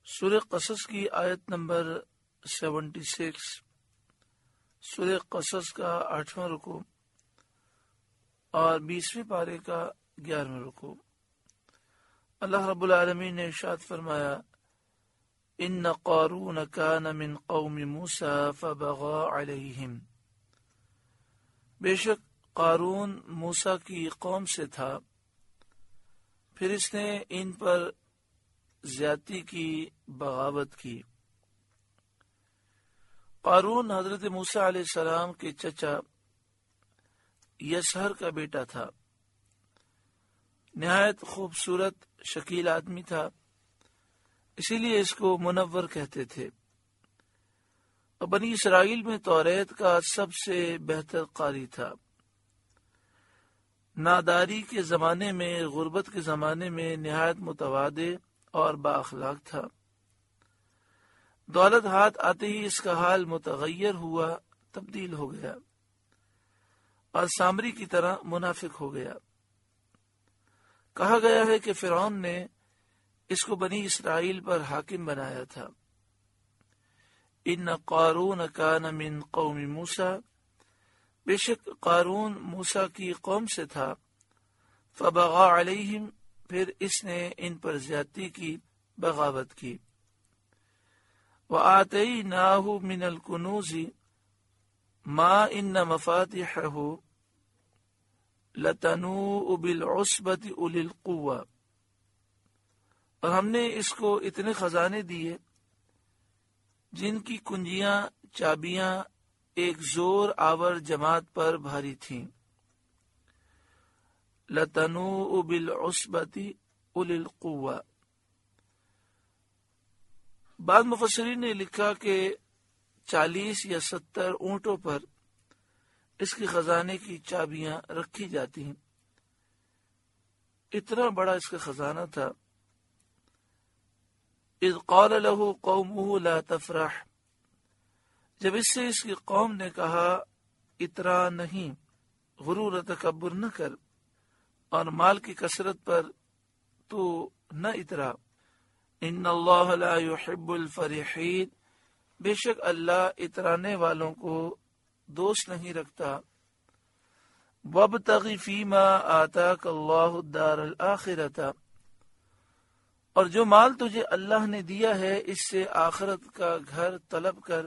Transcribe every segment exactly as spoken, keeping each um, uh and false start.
سورہ قصص کی آیت نمبر سیونٹی سکس، سورہ قصص کا آٹھواں رکوع اور بیسویں پارے کا گیارہواں رکوع۔ اللہ رب العالمین نے ارشاد فرمایا، ان قارون کان من قوم موسیٰ فبغى علیہم، بے شک قارون موسیٰ کی قوم سے تھا، پھر اس نے ان پر زیادتی کی، بغاوت کی۔ قارون حضرت موسیٰ علیہ السلام کے چچا یسہر کا بیٹا تھا، نہایت خوبصورت شکیل آدمی تھا، اسی لیے اس کو منور کہتے تھے، اور بنی اسرائیل میں توریت کا سب سے بہتر قاری تھا۔ ناداری کے زمانے میں، غربت کے زمانے میں نہایت متواضع اور با اخلاق تھا۔ دولت ہاتھ آتے ہی اس کا حال متغیر ہوا، تبدیل ہو گیا اور سامری کی طرح منافق ہو گیا۔ کہا گیا ہے کہ فرعون نے اس کو بنی اسرائیل پر حاکم بنایا تھا۔ ان قارون کان من قوم موسیٰ، بے شک قارون موسیٰ کی قوم سے تھا، فبغى علیہم، پھر اس نے ان پر زیادتی کی، بغاوت کی۔ وآتیناہ من الکنوز ما ان مفاتحہ لتنوء بالعصبۃ اولی القوہ، اور ہم نے اس کو اتنے خزانے دیے جن کی کنجیاں، چابیاں ایک زور آور جماعت پر بھاری تھیں۔ لتنوء بالعصبۃ اولی القوہ، بعض مفسرین نے لکھا کہ چالیس یا ستر اونٹوں پر اس کے خزانے کی چابیاں رکھی جاتی ہیں، اتنا بڑا اس کا خزانہ تھا۔ اذ قال له قومه لا تفرح، جب اس سے اس کی قوم نے کہا اترا نہیں، غرور و تکبر نہ کر، اور مال کی کثرت پر تو نہ اترا۔ ان اللہ لا يحب الفرحین، بے شک اللہ اترانے والوں کو دوست نہیں رکھتا۔ وابتغ فیما آتاک اللہ الدار الآخرۃ، اور جو مال تجھے اللہ نے دیا ہے اس سے آخرت کا گھر طلب کر،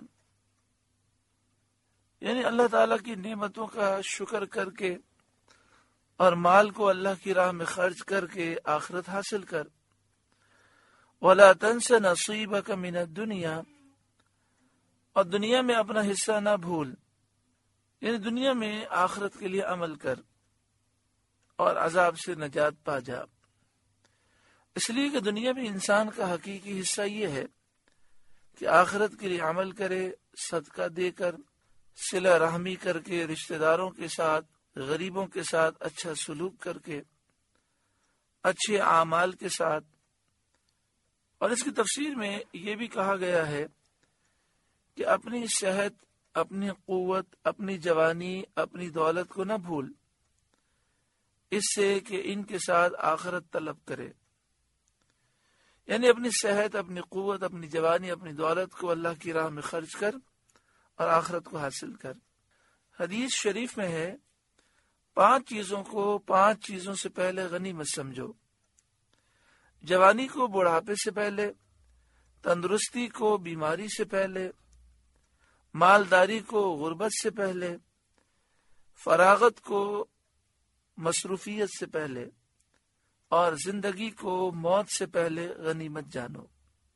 یعنی اللہ تعالیٰ کی نعمتوں کا شکر کر کے اور مال کو اللہ کی راہ میں خرچ کر کے آخرت حاصل کر۔ وَلَا تَنْسَ نَصِيبَكَ مِنَ الدُّنْيَا، اور دنیا میں اپنا حصہ نہ بھول، یعنی دنیا میں آخرت کے لیے عمل کر اور عذاب سے نجات پا جا۔ اس لیے کہ دنیا میں انسان کا حقیقی حصہ یہ ہے کہ آخرت کے لیے عمل کرے، صدقہ دے کر، صلہ رحمی کر کے، رشتہ داروں کے ساتھ، غریبوں کے ساتھ اچھا سلوک کر کے، اچھے اعمال کے ساتھ۔ اور اس کی تفسیر میں یہ بھی کہا گیا ہے کہ اپنی صحت، اپنی قوت، اپنی جوانی، اپنی دولت کو نہ بھول، اس سے کہ ان کے ساتھ آخرت طلب کرے، یعنی اپنی صحت، اپنی قوت، اپنی جوانی، اپنی دولت کو اللہ کی راہ میں خرچ کر اور آخرت کو حاصل کر۔ حدیث شریف میں ہے، پانچ چیزوں کو پانچ چیزوں سے پہلے غنیمت سمجھو، جوانی کو بڑھاپے سے پہلے، تندرستی کو بیماری سے پہلے، مالداری کو غربت سے پہلے، فراغت کو مصروفیت سے پہلے، اور زندگی کو موت سے پہلے غنیمت جانو۔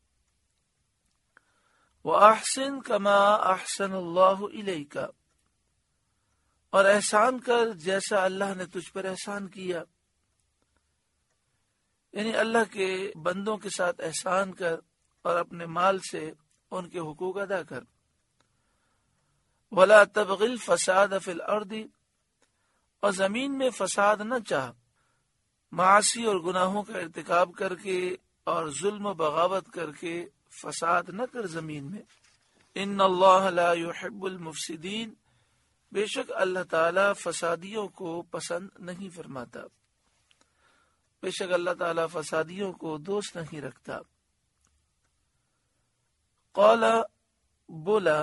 وَأَحْسِن كَمَا أَحْسَنَ اللَّهُ إِلَيْكَ، اور احسان کر جیسا اللہ نے تجھ پر احسان کیا، یعنی اللہ کے بندوں کے ساتھ احسان کر اور اپنے مال سے ان کے حقوق ادا کر۔ وَلَا تَبْغِ الْفَسَادَ فِي الْأَرْضِ، اور زمین میں فساد نہ چاہ، معاصی اور گناہوں کا ارتکاب کر کے اور ظلم و بغاوت کر کے فساد نہ کر زمین میں۔ ان اللہ لا يحب المفسدین، بے شک اللہ تعالیٰ فسادیوں کو پسند نہیں فرماتا، بے شک اللہ تعالیٰ فسادیوں کو دوست نہیں رکھتا۔ قال بولا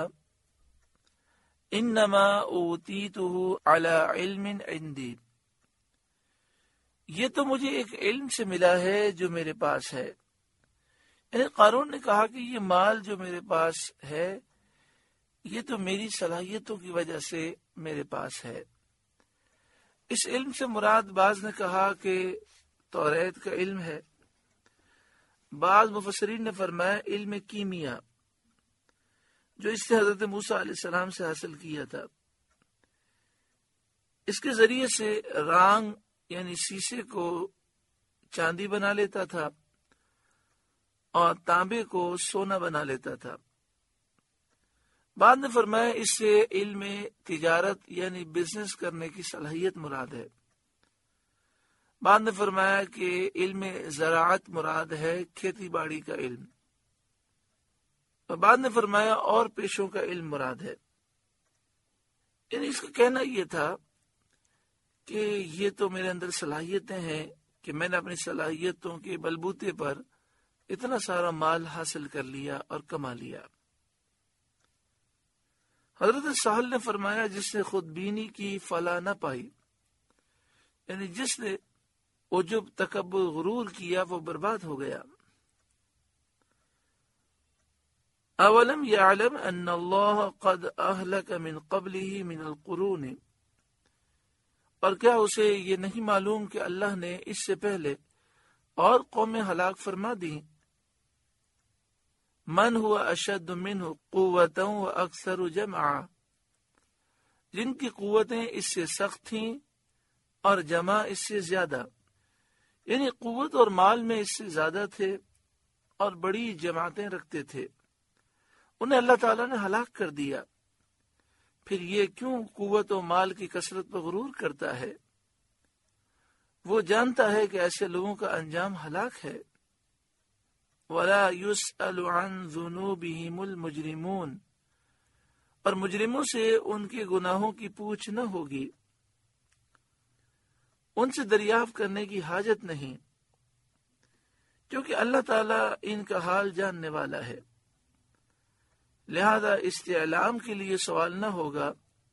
انما اوتیتہ علی علم عندی، یہ تو مجھے ایک علم سے ملا ہے جو میرے پاس ہے. یعنی قارون نے کہا کہ یہ مال جو میرے پاس ہے یہ تو میری صلاحیتوں کی وجہ سے میرے پاس ہے. اس علم سے مراد بعض نے کہا کہ توریت کا علم ہے، بعض مفسرین نے فرمایا علم کیمیا جو اس سے حضرت موسیٰ علیہ السلام سے حاصل کیا تھا. اس کے ذریعے سے رانگ یعنی شیشے کو چاندی بنا لیتا تھا اور تانبے کو سونا بنا لیتا تھا. بعد نے فرمایا اس سے علم تجارت یعنی بزنس کرنے کی صلاحیت مراد ہے. بعد نے فرمایا کہ علم زراعت مراد ہے، کھیتی باڑی کا علم. اور بعد نے فرمایا اور پیشوں کا علم مراد ہے. یعنی اس کا کہنا یہ تھا کہ یہ تو میرے اندر صلاحیتیں ہیں کہ میں نے اپنی صلاحیتوں کے بلبوتے پر اتنا سارا مال حاصل کر لیا اور کما لیا. حضرت سہل نے فرمایا جس نے خود بینی کی فلاح نہ پائی، یعنی جس نے عجب تکبر غرور کیا وہ برباد ہو گیا. اولم یعلم ان اللہ قد اہلک من قبلہ من القرون، اور کیا اسے یہ نہیں معلوم کہ اللہ نے اس سے پہلے اور قومیں ہلاک فرما دی. من ہوا اشد منہ قوتا و اکثر جمعا، جن کی قوتیں اس سے سخت تھیں اور جمع اس سے زیادہ، یعنی قوت اور مال میں اس سے زیادہ تھے اور بڑی جماعتیں رکھتے تھے. انہیں اللہ تعالیٰ نے ہلاک کر دیا. پھر یہ کیوں قوت و مال کی کثرت پر غرور کرتا ہے؟ وہ جانتا ہے کہ ایسے لوگوں کا انجام ہلاک ہے. وَلَا يُسْأَلُ عَنْ ذُنُوبِهِمُ الْمُجْرِمُونَ، اور مجرموں سے ان کے گناہوں کی پوچھ نہ ہوگی، ان سے دریافت کرنے کی حاجت نہیں، کیونکہ اللہ تعالیٰ ان کا حال جاننے والا ہے. لہذا استعلام کے لیے سوال نہ ہوگا،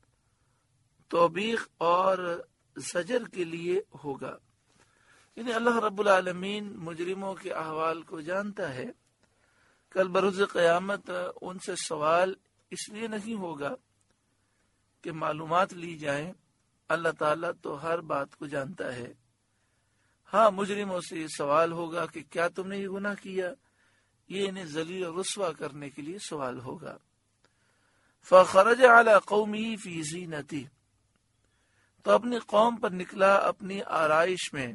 توبیخ اور زجر کے لیے ہوگا. یعنی اللہ رب العالمین مجرموں کے احوال کو جانتا ہے. کل بروز قیامت ان سے سوال اس لیے نہیں ہوگا کہ معلومات لی جائیں، اللہ تعالیٰ تو ہر بات کو جانتا ہے. ہاں مجرموں سے یہ سوال ہوگا کہ کیا تم نے یہ گناہ کیا، یہ انہیں ذلیل و رسوا کرنے کے لیے سوال ہوگا. فخرج علی قومہ فی زینتہ، تو اپنی قوم پر نکلا اپنی آرائش میں.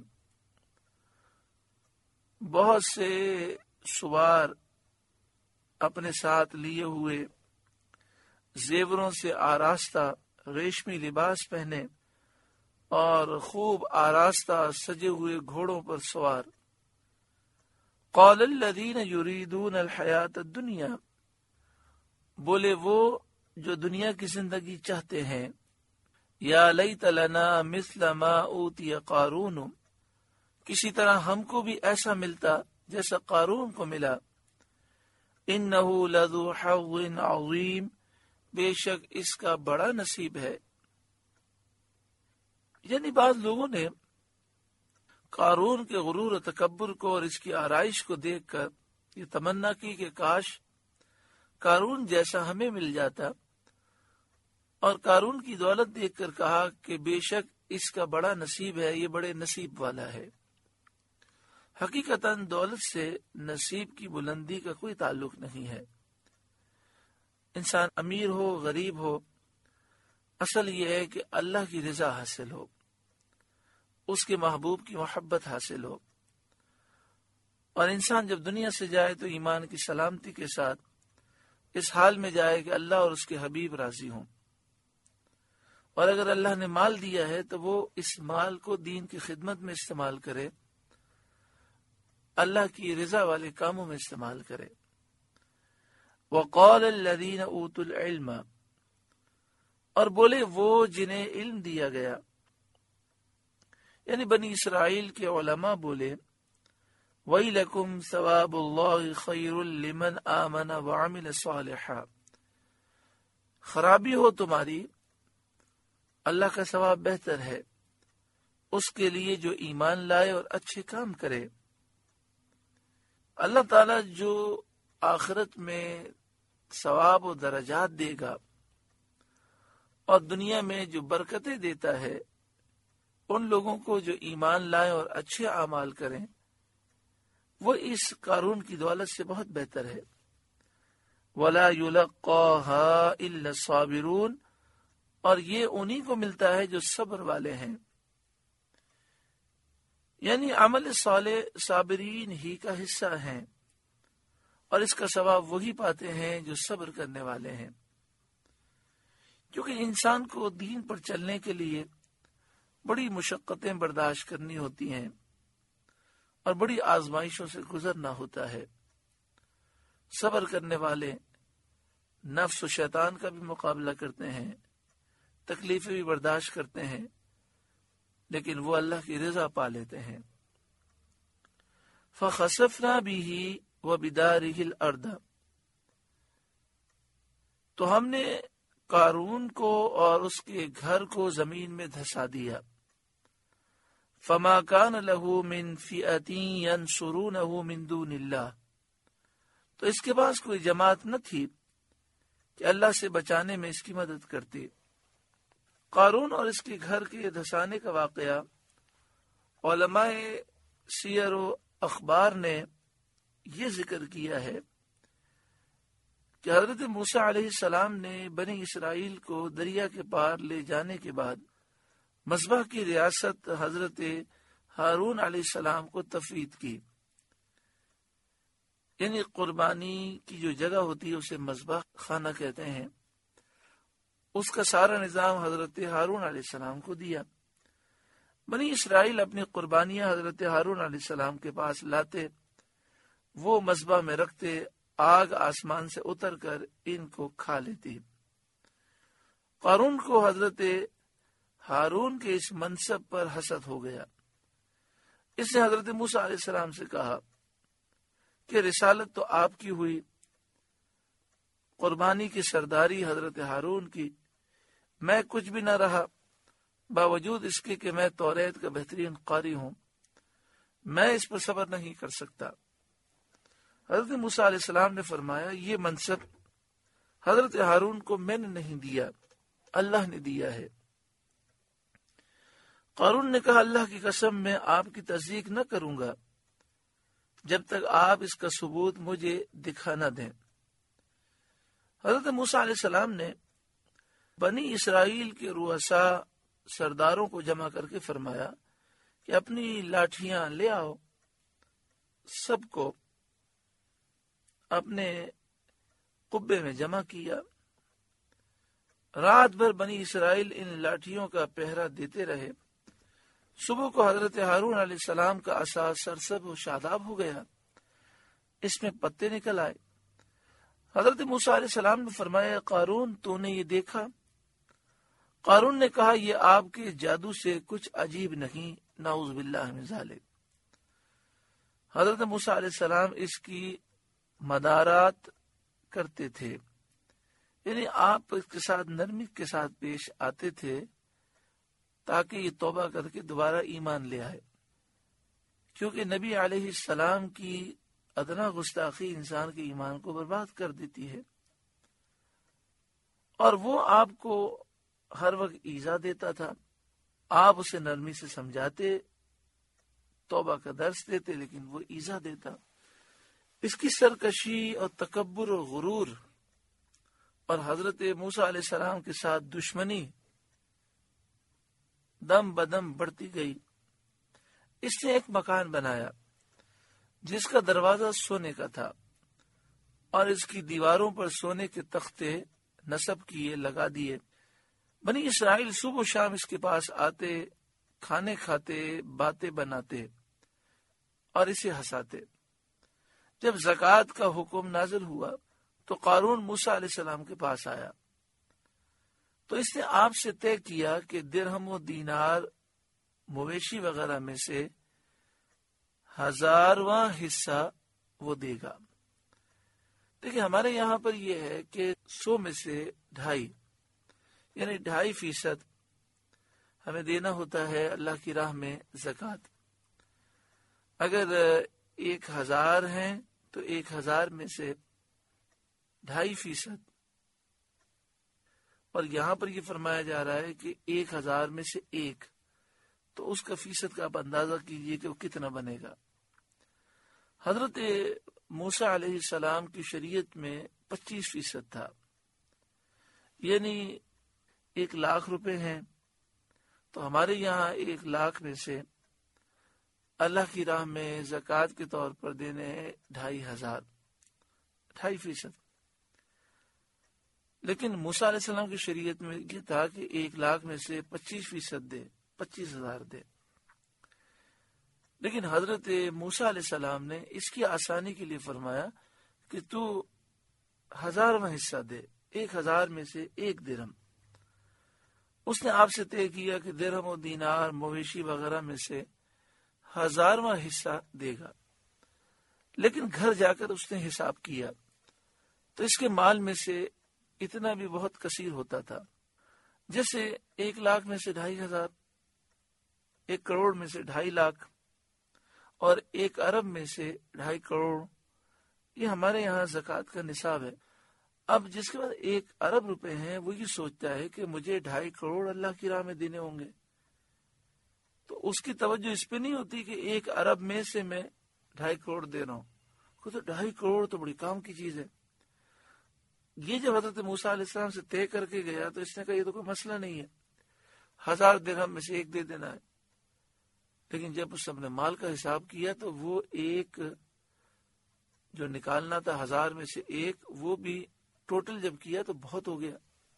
بہت سے سوار اپنے ساتھ لیے ہوئے، زیوروں سے آراستہ ریشمی لباس پہنے اور خوب آراستہ سجے ہوئے گھوڑوں پر سوار. قال الذین یریدون الحیات الدنیا، بولے وہ جو دنیا کی زندگی چاہتے ہیں، یا لیت لنا مثل ما اوتی قارون، کسی طرح ہم کو بھی ایسا ملتا جیسا قارون کو ملا. انہ لذو حظ عظیم، بے شک اس کا بڑا نصیب ہے. یعنی بعض لوگوں نے قارون کے غرور و تکبر کو اور اس کی آرائش کو دیکھ کر یہ تمنا کی کہ کاش قارون جیسا ہمیں مل جاتا، اور قارون کی دولت دیکھ کر کہا کہ بے شک اس کا بڑا نصیب ہے، یہ بڑے نصیب والا ہے. حقیقتاً دولت سے نصیب کی بلندی کا کوئی تعلق نہیں ہے. انسان امیر ہو غریب ہو، اصل یہ ہے کہ اللہ کی رضا حاصل ہو، اس کے محبوب کی محبت حاصل ہو. اور انسان جب دنیا سے جائے تو ایمان کی سلامتی کے ساتھ اس حال میں جائے کہ اللہ اور اس کے حبیب راضی ہوں. اور اگر اللہ نے مال دیا ہے تو وہ اس مال کو دین کی خدمت میں استعمال کرے، اللہ کی رضا والے کاموں میں استعمال کرے. وقال الذین اوتوا العلم، اور بولے وہ جنہیں علم دیا گیا، یعنی بنی اسرائیل کے علماء بولے وَيْلَكُمْ ثَوَابُ اللَّهِ خَيْرٌ لِمَنْ آمَنَ وَعَمِلَ صَالِحًا، خرابی ہو تمہاری، اللہ کا ثواب بہتر ہے اس کے لیے جو ایمان لائے اور اچھے کام کرے۔ اللہ تعالیٰ جو آخرت میں ثواب و درجات دے گا اور دنیا میں جو برکتیں دیتا ہے ان لوگوں کو جو ایمان لائیں اور اچھے اعمال کریں، وہ اس قارون کی دولت سے بہت بہتر ہے۔ وَلَا يُلَقَّاهَا إِلَّا الصَّابِرُونَ، اور یہ انہی کو ملتا ہے جو صبر والے ہیں، یعنی عمل صالح صابرین ہی کا حصہ ہیں، اور اس کا ثواب وہی پاتے ہیں جو صبر کرنے والے ہیں۔ کیونکہ انسان کو دین پر چلنے کے لیے بڑی مشقتیں برداشت کرنی ہوتی ہیں اور بڑی آزمائشوں سے گزرنا ہوتا ہے۔ صبر کرنے والے نفس و شیطان کا بھی مقابلہ کرتے ہیں، تکلیفیں بھی برداشت کرتے ہیں، لیکن وہ اللہ کی رضا پا لیتے ہیں۔ فَخَسَفْنَا بِهِ وَبِدَارِهِ الْأَرْضَ، تو ہم نے قارون کو اور اس کے گھر کو زمین میں دھسا دیا۔ فَمَا كَانَ لَهُ مِنْ فِئَةٍ يَنْصُرُونَهُ مِنْ دُونِ اللَّهِ، تو اس کے پاس کوئی جماعت نہ تھی کہ اللہ سے بچانے میں اس کی مدد کرتی۔ قارون اور اس کے گھر کے دھسانے کا واقعہ علماء سیر و اخبار نے یہ ذکر کیا ہے کہ حضرت موسیٰ علیہ السلام نے بنی اسرائیل کو دریا کے پار لے جانے کے بعد مذبح کی ریاست حضرت ہارون علیہ السلام کو تفویض کی، یعنی قربانی کی جو جگہ ہوتی ہے اسے مذبح خانہ کہتے ہیں، اس کا سارا نظام حضرت ہارون علیہ السلام کو دیا۔ بنی اسرائیل اپنی قربانیاں حضرت ہارون علیہ السلام کے پاس لاتے، وہ مذبح میں رکھتے، آگ آسمان سے اتر کر ان کو کھا لیتی۔ قارون کو حضرت ہارون کے اس منصب پر حسد ہو گیا۔ اس نے حضرت موسیٰ علیہ السلام سے کہا کہ رسالت تو آپ کی ہوئی، قربانی کی سرداری حضرت ہارون کی، میں کچھ بھی نہ رہا، باوجود اس کے کہ میں توریت کا بہترین قاری ہوں، میں اس پر صبر نہیں کر سکتا۔ حضرت موسیٰ علیہ السلام نے فرمایا یہ منصب حضرت ہارون کو میں نے نہیں دیا، اللہ نے دیا ہے۔ قارون نے کہا اللہ کی قسم میں آپ کی تصدیق نہ کروں گا جب تک آپ اس کا ثبوت مجھے دکھا نہ دیں۔ حضرت موسیٰ علیہ السلام نے بنی اسرائیل کے رؤساء سرداروں کو جمع کر کے فرمایا کہ اپنی لاٹھیاں لے آؤ، سب کو اپنے قبے میں جمع کیا۔ رات بھر بنی اسرائیل ان لاٹھیوں کا پہرا دیتے رہے۔ صبح کو حضرت ہارون علیہ السلام کا عصا سرسب و شاداب ہو گیا، اس میں پتے نکل آئے۔ حضرت موسیٰ علیہ السلام نے فرمایا قارون تو نے یہ دیکھا؟ قارون نے کہا یہ آپ کے جادو سے کچھ عجیب نہیں، نعوذ باللہ من ذالک۔ حضرت موسیٰ علیہ السلام اس کی مدارات کرتے تھے، یعنی آپ اس کے ساتھ نرمی کے ساتھ پیش آتے تھے تاکہ یہ توبہ کر کے دوبارہ ایمان لے آئے، کیونکہ نبی علیہ السلام کی ادنا گستاخی انسان کے ایمان کو برباد کر دیتی ہے، اور وہ آپ کو ہر وقت ایذا دیتا تھا۔ آپ اسے نرمی سے سمجھاتے، توبہ کا درس دیتے، لیکن وہ ایذا دیتا۔ اس کی سرکشی اور تکبر و غرور اور حضرت موسیٰ علیہ السلام کے ساتھ دشمنی دم بدم بڑھتی گئی۔ اس نے ایک مکان بنایا جس کا دروازہ سونے کا تھا، اور اس کی دیواروں پر سونے کے تختے نصب کیے، لگا دیے۔ بنی اسرائیل صبح و شام اس کے پاس آتے، کھانے کھاتے، باتیں بناتے اور اسے ہنساتے۔ جب زکوٰۃ کا حکم نازل ہوا تو قارون موسیٰ علیہ السلام کے پاس آیا، تو اس نے آپ سے طے کیا کہ درہم و دینار مویشی وغیرہ میں سے ہزارواں حصہ وہ دے گا۔ دیکھیں ہمارے یہاں پر یہ ہے کہ سو میں سے ڈھائی یعنی ڈھائی فیصد ہمیں دینا ہوتا ہے اللہ کی راہ میں زکوٰۃ۔ اگر ایک ہزار ہیں تو ایک ہزار میں سے ڈھائی فیصد، اور یہاں پر یہ فرمایا جا رہا ہے کہ ایک ہزار میں سے ایک، تو اس کا فیصد کا آپ اندازہ کیجئے کہ وہ کتنا بنے گا۔ حضرت موسیٰ علیہ السلام کی شریعت میں پچیس فیصد تھا، یعنی ایک لاکھ روپے ہیں تو ہمارے یہاں ایک لاکھ میں سے اللہ کی راہ میں زکوٰۃ کے طور پر دینے ہیں ڈھائی ہزار، ڈھائی فیصد۔ لیکن موسیٰ علیہ السلام کی شریعت میں یہ تھا کہ ایک لاکھ میں سے پچیس فیصد دے، پچیس ہزار دے۔ لیکن حضرت موسیٰ علیہ السلام نے اس کی آسانی کے لیے فرمایا کہ تو ہزارواں حصہ دے، ایک ہزار میں سے ایک درہم۔ اس نے آپ سے طے کیا کہ درہم و دینار مویشی وغیرہ میں سے ہزارواں حصہ دے گا۔ لیکن گھر جا کر اس نے حساب کیا تو اس کے مال میں سے اتنا بھی بہت کثیر ہوتا تھا، جیسے ایک لاکھ میں سے ڈھائی ہزار، ایک کروڑ میں سے ڈھائی لاکھ، اور ایک ارب میں سے ڈھائی کروڑ۔ یہ ہمارے یہاں زکوٰۃ کا نصاب ہے۔ اب جس کے بعد ایک ارب روپے ہیں وہ یہ سوچتا ہے کہ مجھے ڈھائی کروڑ اللہ کی راہ میں دینے ہوں گے، تو اس کی توجہ اس پہ نہیں ہوتی کہ ایک ارب میں سے میں ڈھائی کروڑ دے رہا ہوں، تو ڈھائی کروڑ تو بڑی کام کی چیز ہے۔ یہ جب حضرت موسیٰ علیہ السلام سے طے کر کے گیا تو اس نے کہا یہ تو کوئی مسئلہ نہیں ہے، ہزار درہم میں سے ایک دے دینا ہے۔ لیکن جب اس نے مال کا حساب کیا تو وہ ایک جو نکالنا تھا ہزار میں سے ایک، وہ بھی ٹوٹل جب کیا تو بہت ہو گیا۔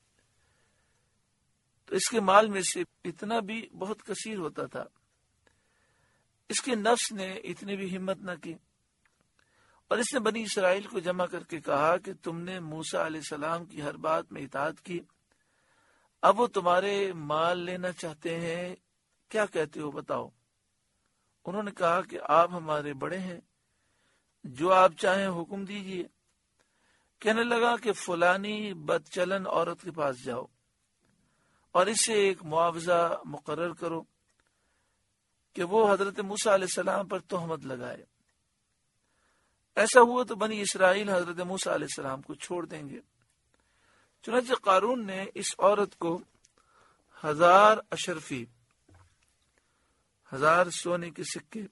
تو اس کے مال میں سے اتنا بھی بہت کثیر ہوتا تھا۔ اس کے نفس نے اتنی بھی ہمت نہ کی، اور اس نے بنی اسرائیل کو جمع کر کے کہا کہ تم نے موسیٰ علیہ السلام کی ہر بات میں اطاعت کی، اب وہ تمہارے مال لینا چاہتے ہیں، کیا کہتے ہو بتاؤ۔ انہوں نے کہا کہ آپ ہمارے بڑے ہیں، جو آپ چاہیں حکم دیجئے۔ کہنے لگا کہ فلانی بد چلن عورت کے پاس جاؤ اور اسے ایک معاوضہ مقرر کرو کہ وہ حضرت موسیٰ علیہ السلام پر تہمت لگائے۔ ایسا ہوا تو بنی اسرائیل حضرت موسیٰ علیہ السلام کو چھوڑ دیں گے۔ چنانچہ قارون نے اس عورت کو ہزار اشرفی، ہزار سونے کے سکے،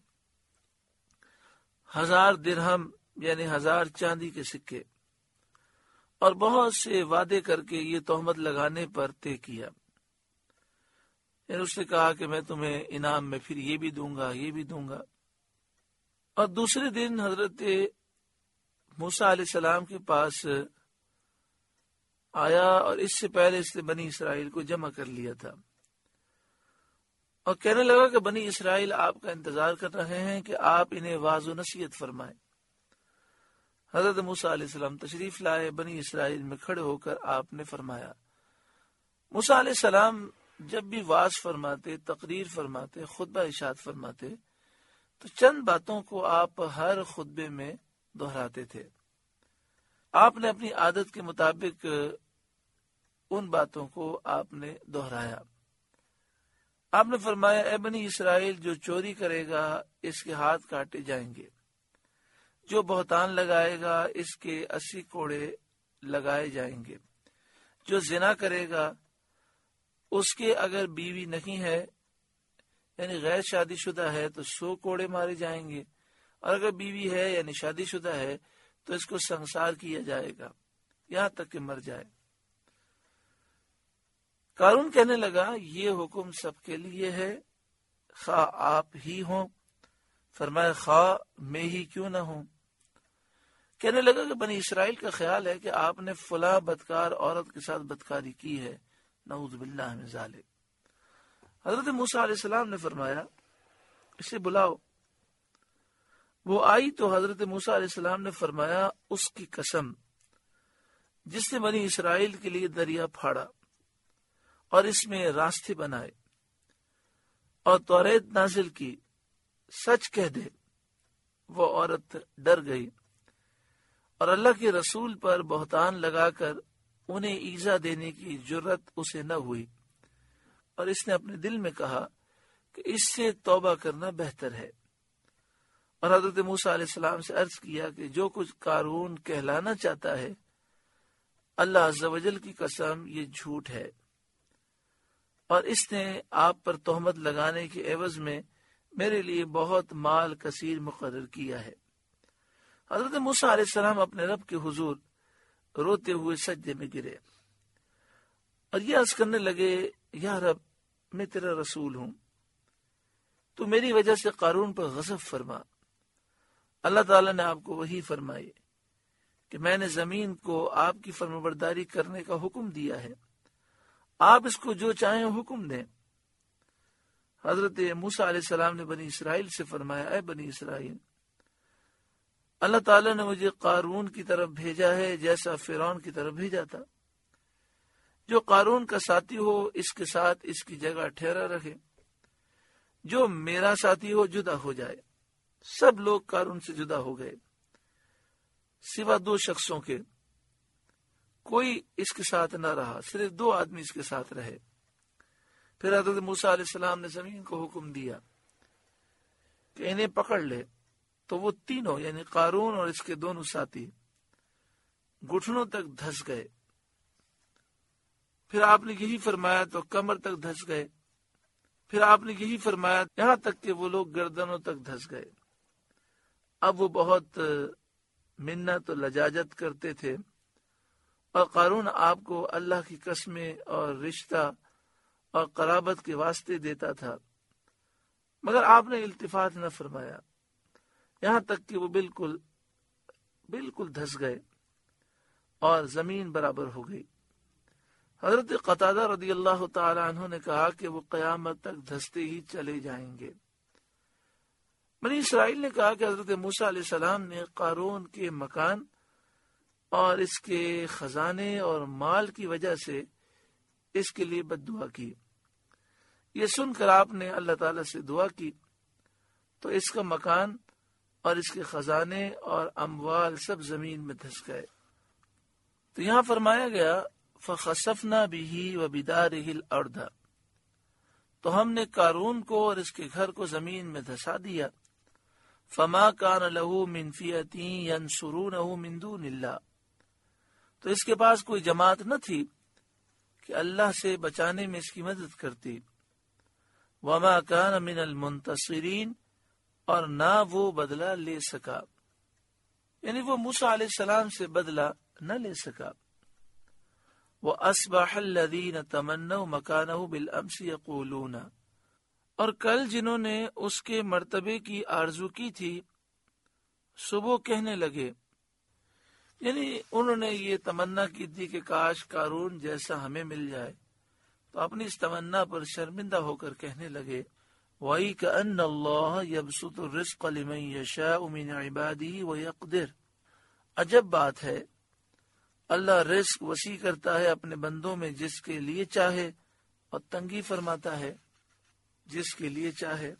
ہزار درہم یعنی ہزار چاندی کے سکے، اور بہت سے وعدے کر کے یہ تہمت لگانے پر طے کیا۔ یعنی اس نے کہا کہ میں تمہیں انعام میں پھر یہ بھی دوں گا، یہ بھی دوں گا۔ اور دوسرے دن حضرت موسیٰ علیہ السلام کے پاس آیا، اور اس سے پہلے اس نے بنی اسرائیل کو جمع کر لیا تھا، اور کہنے لگا کہ بنی اسرائیل آپ کا انتظار کر رہے ہیں کہ آپ انہیں واعظ و نصیحت فرمائیں۔ حضرت موسیٰ علیہ السلام تشریف لائے، بنی اسرائیل میں کھڑے ہو کر آپ نے فرمایا۔ موسیٰ علیہ السلام جب بھی واعظ فرماتے، تقریر فرماتے، خطبہ ارشاد فرماتے تو چند باتوں کو آپ ہر خطبے میں دہراتے تھے۔ آپ نے اپنی عادت کے مطابق ان باتوں کو آپ نے دہرایا۔ آپ نے فرمایا اے بنی اسرائیل، جو چوری کرے گا اس کے ہاتھ کاٹے جائیں گے، جو بہتان لگائے گا اس کے اسی کوڑے لگائے جائیں گے، جو زنا کرے گا اس کے اگر بیوی نہیں ہے یعنی غیر شادی شدہ ہے تو سو کوڑے مارے جائیں گے، اور اگر بیوی ہے یعنی شادی شدہ ہے تو اس کو سنسار کیا جائے گا یہاں تک کہ مر جائے۔ قارون کہنے لگا یہ حکم سب کے لیے ہے، خواہ آپ ہی ہوں۔ فرمایا خواہ میں ہی کیوں نہ ہوں۔ کہنے لگا کہ بنی اسرائیل کا خیال ہے کہ آپ نے فلاں بدکار عورت کے ساتھ بدکاری کی ہے، نعوذ باللہ من ذالک۔ حضرت موسیٰ علیہ السلام نے فرمایا اسے بلاؤ۔ وہ آئی تو حضرت موسیٰ علیہ السلام نے فرمایا اس کی قسم جس نے بنی اسرائیل کے لیے دریا پھاڑا اور اس میں راستے بنائے اور توریت نازل کی، سچ کہہ دے وہ عورت ڈر گئی اور اللہ کے رسول پر بہتان لگا کر انہیں ایذا دینے کی جرت اسے نہ ہوئی، اور اس نے اپنے دل میں کہا کہ اس سے توبہ کرنا بہتر ہے، اور حضرت موسیٰ علیہ السلام سے عرض کیا کہ جو کچھ قارون کہلانا چاہتا ہے اللہ عز و جل کی قسم یہ جھوٹ ہے، اور اس نے آپ پر تہمت لگانے کے عوض میں میرے لیے بہت مال کثیر مقرر کیا ہے۔ حضرت موسیٰ علیہ السلام اپنے رب کے حضور روتے ہوئے سجدے میں گرے اور یہ عرض کرنے لگے، یا رب میں تیرا رسول ہوں، تو میری وجہ سے قارون پر غضب فرما۔ اللہ تعالیٰ نے آپ کو وحی فرمائی کہ میں نے زمین کو آپ کی فرمانبرداری کرنے کا حکم دیا ہے، آپ اس کو جو چاہیں حکم دیں۔ حضرت موسیٰ علیہ السلام نے بنی اسرائیل سے فرمایا، اے بنی اسرائیل، اللہ تعالیٰ نے مجھے قارون کی طرف بھیجا ہے جیسا فرعون کی طرف بھیجا تھا۔ جو قارون کا ساتھی ہو اس کے ساتھ اس کی جگہ ٹھہرا رکھے، جو میرا ساتھی ہو جدا ہو جائے۔ سب لوگ قارون سے جدا ہو گئے سوا دو شخصوں کے، کوئی اس کے ساتھ نہ رہا، صرف دو آدمی اس کے ساتھ رہے۔ پھر حضرت موسیٰ علیہ السلام نے زمین کو حکم دیا کہ انہیں پکڑ لے، تو وہ تینوں یعنی قارون اور اس کے دونوں ساتھی گھٹنوں تک دھس گئے۔ پھر آپ نے یہی فرمایا تو کمر تک دھس گئے، پھر آپ نے یہی فرمایا یہاں تک کہ وہ لوگ گردنوں تک دھس گئے۔ اب وہ بہت منت و لجاجت کرتے تھے، اور قارون آپ کو اللہ کی قسمیں اور رشتہ اور قرابت کے واسطے دیتا تھا، مگر آپ نے التفات نہ فرمایا، یہاں تک کہ وہ بالکل بالکل دھس گئے اور زمین برابر ہو گئی۔ حضرت قتادہ رضی اللہ تعالی عنہ نے کہا کہ وہ قیامت تک دھستے ہی چلے جائیں گے۔ بنی اسرائیل نے کہا کہ حضرت موسیٰ علیہ السلام نے قارون کے مکان اور اس کے خزانے اور مال کی وجہ سے اس کے لیے بد دعا کی۔ یہ سن کر آپ نے اللہ تعالیٰ سے دعا کی تو اس کا مکان اور اس کے خزانے اور اموال سب زمین میں دھس گئے۔ تو یہاں فرمایا گیا فَخَسَفْنَا بِهِ وَبِدَارِهِ الْأَرْضَ، تو ہم نے قارون کو اور اس کے گھر کو زمین میں دھسا دیا۔ فَمَا كَانَ لَهُ مِنْ فِئَةٍ يَنْصُرُونَهُ مِنْ دُونِ اللَّهِ، تو اس کے پاس کوئی جماعت نہ تھی کہ اللہ سے بچانے میں اس کی مدد کرتی۔ وَمَا كَانَ مِنَ الْمُنْتَصِرِينَ، اور نہ وہ بدلہ لے سکا، یعنی وہ موسیٰ علیہ السلام سے بدلہ نہ لے سکا۔ وَأَصْبَحَ الَّذِينَ تَمَنَّوْا مَكَانَهُ بِالْأَمْسِ يَقُولُونَ، اور کل جنہوں نے اس کے مرتبے کی آرزو کی تھی صبح کہنے لگے، یعنی انہوں نے یہ تمنا کی تھی کہ کاش قارون جیسا ہمیں مل جائے، تو اپنی اس تمنا پر شرمندہ ہو کر کہنے لگے، وَإِكَأَنَّ اللَّهَ يَبْسُطُ الرِّزْقَ لِمَن يَشَاءُ مِنْ عِبَادِهِ وَيَقْدِرُ، عجب بات ہے، اللہ رزق وسیع کرتا ہے اپنے بندوں میں جس کے لیے چاہے، اور تنگی فرماتا ہے جس کے لیے چاہے۔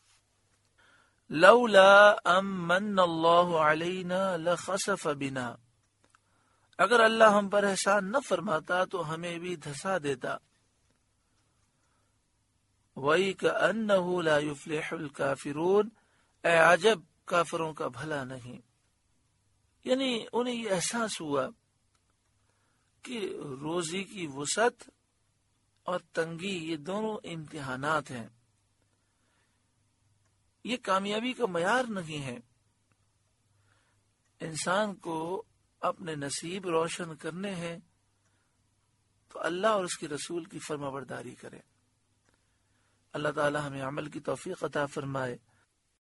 لولا ام من اللہ علینا لخسف بنا، اگر اللہ ہم پر احسان نہ فرماتا تو ہمیں بھی دھسا دیتا۔ وَإِكَأَنَّهُ لَا يُفْلِحُ الْكَافِرُونَ، اے عجب کافروں کا بھلا نہیں، یعنی انہیں یہ احساس ہوا کہ روزی کی وسعت اور تنگی یہ دونوں امتحانات ہیں، یہ کامیابی کا معیار نہیں ہے۔ انسان کو اپنے نصیب روشن کرنے ہیں تو اللہ اور اس کے رسول کی فرما برداری کرے۔ اللہ تعالی ہمیں عمل کی توفیق عطا فرمائے۔